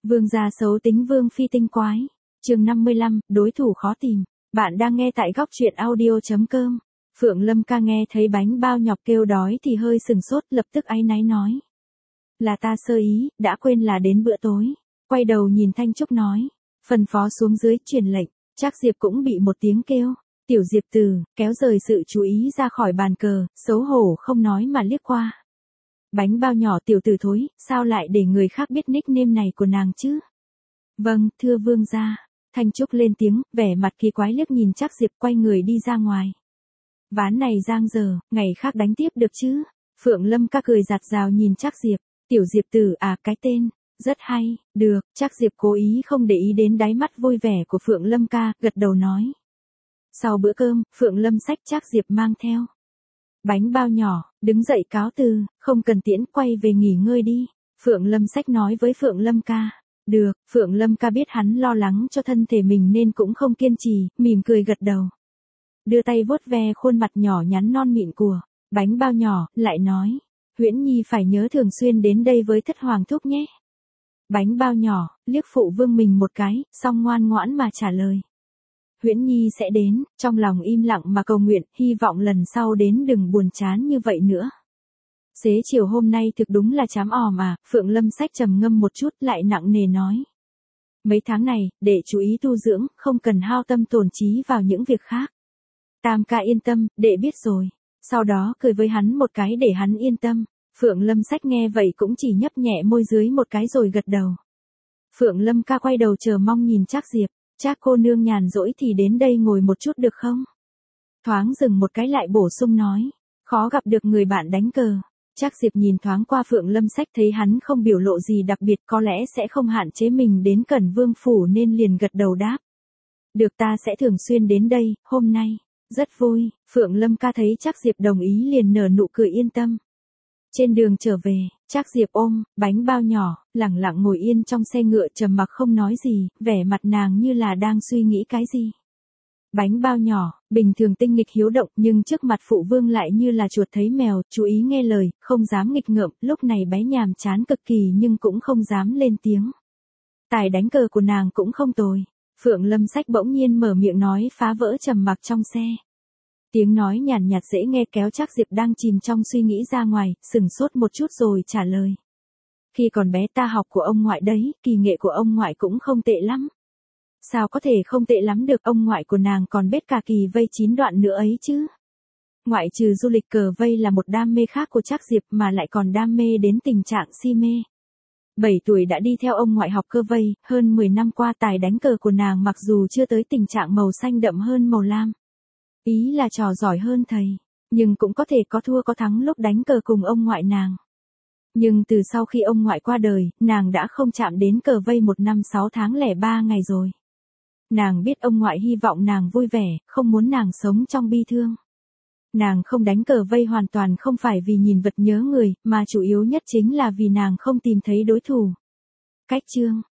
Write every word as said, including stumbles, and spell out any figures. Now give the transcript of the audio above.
Vương gia xấu tính vương phi tinh quái. Chương năm mươi lăm, đối thủ khó tìm. Bạn đang nghe tại góc truyện audio chấm com. Phượng Lâm ca nghe thấy bánh bao nhọc kêu đói thì hơi sừng sốt, lập tức áy náy nói. Là ta sơ ý, đã quên là đến bữa tối. Quay đầu nhìn Thanh Trúc nói. Phân phó xuống dưới truyền lệnh. Trác Diệp cũng bị một tiếng kêu. Tiểu Diệp Từ, kéo rời sự chú ý ra khỏi bàn cờ, xấu hổ không nói mà liếc qua. Bánh bao nhỏ tiểu tử thối, sao lại để người khác biết nickname này của nàng chứ? Vâng, thưa vương gia. Thanh Trúc lên tiếng, vẻ mặt kỳ quái liếc nhìn Trác Diệp, quay người đi ra ngoài. Ván này giang dở, ngày khác đánh tiếp được chứ? Phượng Lâm ca cười giạt rào nhìn Trác Diệp. Tiểu Diệp Tử à, cái tên, rất hay, được. Trác Diệp cố ý không để ý đến đáy mắt vui vẻ của Phượng Lâm ca, gật đầu nói. Sau bữa cơm, Phượng Lâm xách Trác Diệp mang theo bánh bao nhỏ, đứng dậy cáo từ, không cần tiễn, quay về nghỉ ngơi đi. Phượng Lâm xách nói với Phượng Lâm ca. Được, Phượng Lâm ca biết hắn lo lắng cho thân thể mình nên cũng không kiên trì, mỉm cười gật đầu. Đưa tay vuốt ve khuôn mặt nhỏ nhắn non mịn của bánh bao nhỏ, lại nói. Huyễn Nhi phải nhớ thường xuyên đến đây với thất hoàng thúc nhé. Bánh bao nhỏ, liếc phụ vương mình một cái, xong ngoan ngoãn mà trả lời. Huyễn Nhi sẽ đến, trong lòng im lặng mà cầu nguyện, hy vọng lần sau đến đừng buồn chán như vậy nữa. Xế chiều hôm nay thực đúng là chám ò mà, Phượng Lâm sách trầm ngâm một chút lại nặng nề nói. Mấy tháng này, để chú ý tu dưỡng, không cần hao tâm tổn trí vào những việc khác. Tam ca yên tâm, đệ biết rồi. Sau đó cười với hắn một cái để hắn yên tâm. Phượng Lâm sách nghe vậy cũng chỉ nhấp nhẹ môi dưới một cái rồi gật đầu. Phượng Lâm ca quay đầu chờ mong nhìn Trác Diệp. Trác cô nương nhàn rỗi thì đến đây ngồi một chút được không? Thoáng dừng một cái lại bổ sung nói. Khó gặp được người bạn đánh cờ. Trác Diệp nhìn thoáng qua Phượng Lâm sách thấy hắn không biểu lộ gì đặc biệt, có lẽ sẽ không hạn chế mình đến Cẩn Vương phủ nên liền gật đầu đáp. Được, ta sẽ thường xuyên đến đây, hôm nay. Rất vui. Phượng Lâm ca thấy Trác Diệp đồng ý liền nở nụ cười yên tâm. Trên đường trở về, Trác Diệp ôm bánh bao nhỏ, lẳng lặng ngồi yên trong xe ngựa trầm mặc không nói gì, vẻ mặt nàng như là đang suy nghĩ cái gì. Bánh bao nhỏ, bình thường tinh nghịch hiếu động nhưng trước mặt phụ vương lại như là chuột thấy mèo, chú ý nghe lời, không dám nghịch ngợm, lúc này bé nhàm chán cực kỳ nhưng cũng không dám lên tiếng. Tài đánh cờ của nàng cũng không tồi. Phượng Lâm sách bỗng nhiên mở miệng nói phá vỡ trầm mặc trong xe. Tiếng nói nhàn nhạt dễ nghe kéo Trác Diệp đang chìm trong suy nghĩ ra ngoài, sừng sốt một chút rồi trả lời. Khi còn bé ta học của ông ngoại đấy, kỳ nghệ của ông ngoại cũng không tệ lắm. Sao có thể không tệ lắm được, ông ngoại của nàng còn bết cả kỳ vây chín đoạn nữa ấy chứ. Ngoại trừ du lịch cờ vây là một đam mê khác của Trác Diệp mà lại còn đam mê đến tình trạng si mê. bảy tuổi đã đi theo ông ngoại học cơ vây, hơn mười năm qua tài đánh cờ của nàng mặc dù chưa tới tình trạng màu xanh đậm hơn màu lam. Ý là trò giỏi hơn thầy, nhưng cũng có thể có thua có thắng lúc đánh cờ cùng ông ngoại nàng. Nhưng từ sau khi ông ngoại qua đời, nàng đã không chạm đến cờ vây một năm sáu tháng lẻ ba ngày rồi. Nàng biết ông ngoại hy vọng nàng vui vẻ, không muốn nàng sống trong bi thương. Nàng không đánh cờ vây hoàn toàn không phải vì nhìn vật nhớ người, mà chủ yếu nhất chính là vì nàng không tìm thấy đối thủ. Cách chương,